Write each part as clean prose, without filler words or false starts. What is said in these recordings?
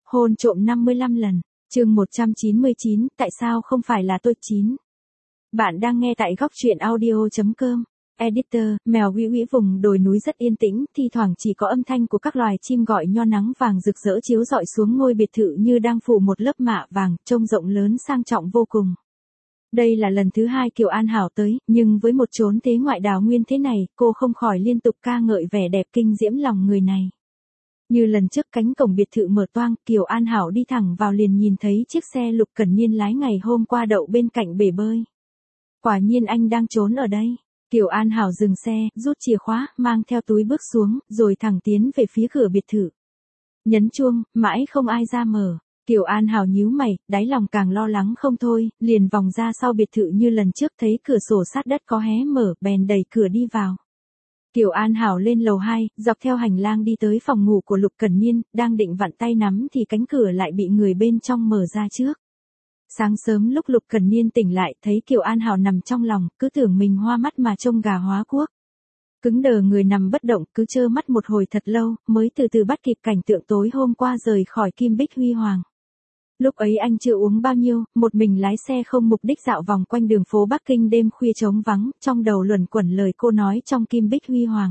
Hôn trộm 55 lần. Chương 199, tại sao không phải là tôi 9. Bạn đang nghe tại góc truyện audio.com. Editor, mèo Vĩ Vĩ vùng đồi núi rất yên tĩnh, thi thoảng chỉ có âm thanh của các loài chim gọi nho nắng vàng rực rỡ chiếu rọi xuống ngôi biệt thự như đang phủ một lớp mạ vàng, trông rộng lớn sang trọng vô cùng. Đây là lần thứ 2 Kiều An Hảo tới, nhưng với một chốn thế ngoại đào nguyên thế này, cô không khỏi liên tục ca ngợi vẻ đẹp kinh diễm lòng người này. Như lần trước cánh cổng biệt thự mở toang, Kiều An Hảo đi thẳng vào liền nhìn thấy chiếc xe Lục Cẩn Niên lái ngày hôm qua đậu bên cạnh bể bơi. Quả nhiên anh đang trốn ở đây. Kiều An Hảo dừng xe, rút chìa khóa, mang theo túi bước xuống, rồi thẳng tiến về phía cửa biệt thự. Nhấn chuông, mãi không ai ra mở. Kiều An Hảo nhíu mày, đáy lòng càng lo lắng không thôi, liền vòng ra sau biệt thự như lần trước thấy cửa sổ sát đất có hé mở, bèn đẩy cửa đi vào. Kiều An Hảo lên lầu 2, dọc theo hành lang đi tới phòng ngủ của Lục Cẩn Niên, đang định vặn tay nắm thì cánh cửa lại bị người bên trong mở ra trước. Sáng sớm lúc Lục Cẩn Niên tỉnh lại, thấy Kiều An Hảo nằm trong lòng, cứ tưởng mình hoa mắt mà trông gà hóa cuốc. Cứng đờ người nằm bất động, cứ trơ mắt một hồi thật lâu, mới từ từ bắt kịp cảnh tượng tối hôm qua rời khỏi Kim Bích Huy Hoàng. Lúc ấy anh chưa uống bao nhiêu, một mình lái xe không mục đích dạo vòng quanh đường phố Bắc Kinh đêm khuya trống vắng, trong đầu luẩn quẩn lời cô nói trong Kim Bích Huy Hoàng.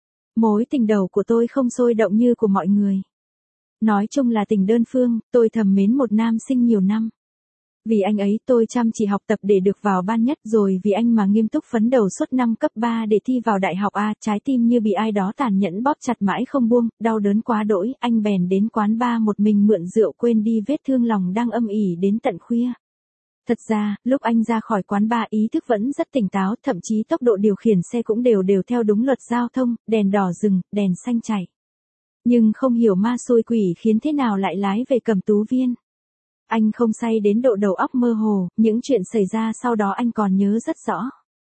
Mối tình đầu của tôi không sôi động như của mọi người. Nói chung là tình đơn phương, tôi thầm mến một nam sinh nhiều năm. Vì anh ấy tôi chăm chỉ học tập để được vào ban nhất, rồi vì anh mà nghiêm túc phấn đấu suốt năm cấp 3 để thi vào đại học A, trái tim như bị ai đó tàn nhẫn bóp chặt mãi không buông, đau đớn quá đỗi, anh bèn đến quán bar một mình mượn rượu quên đi vết thương lòng đang âm ỉ đến tận khuya. Thật ra, lúc anh ra khỏi quán bar ý thức vẫn rất tỉnh táo, thậm chí tốc độ điều khiển xe cũng đều theo đúng luật giao thông, đèn đỏ dừng, đèn xanh chạy. Nhưng không hiểu ma xui quỷ khiến thế nào lại lái về Cẩm Tú Viên. Anh không say đến độ đầu óc mơ hồ, những chuyện xảy ra sau đó anh còn nhớ rất rõ.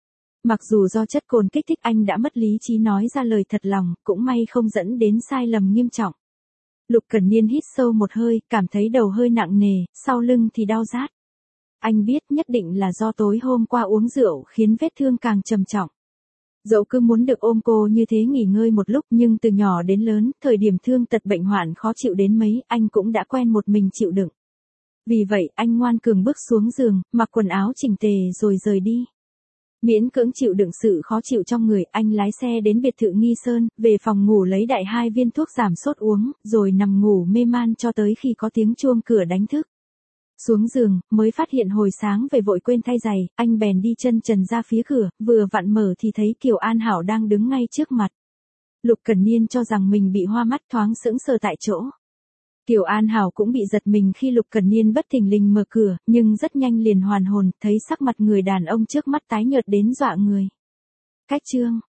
Mặc dù do chất cồn kích thích anh đã mất lý trí nói ra lời thật lòng, cũng may không dẫn đến sai lầm nghiêm trọng. Lục Cẩn Niên hít sâu một hơi, cảm thấy đầu hơi nặng nề, sau lưng thì đau rát. Anh biết nhất định là do tối hôm qua uống rượu khiến vết thương càng trầm trọng. Dẫu cứ muốn được ôm cô như thế nghỉ ngơi một lúc, nhưng từ nhỏ đến lớn, thời điểm thương tật bệnh hoạn khó chịu đến mấy, anh cũng đã quen một mình chịu đựng. Vì vậy, anh ngoan cường bước xuống giường, mặc quần áo chỉnh tề rồi rời đi. Miễn cưỡng chịu đựng sự khó chịu trong người, anh lái xe đến biệt thự Nghi Sơn, về phòng ngủ lấy đại 2 viên thuốc giảm sốt uống, rồi nằm ngủ mê man cho tới khi có tiếng chuông cửa đánh thức. Xuống giường, mới phát hiện hồi sáng về vội quên thay giày, anh bèn đi chân trần ra phía cửa, vừa vặn mở thì thấy Kiều An Hảo đang đứng ngay trước mặt. Lục Cẩn Niên cho rằng mình bị hoa mắt thoáng sững sờ tại chỗ. Kiều An Hảo cũng bị giật mình khi Lục Cẩn Niên bất thình lình mở cửa, nhưng rất nhanh liền hoàn hồn, thấy sắc mặt người đàn ông trước mắt tái nhợt đến dọa người. Cách chương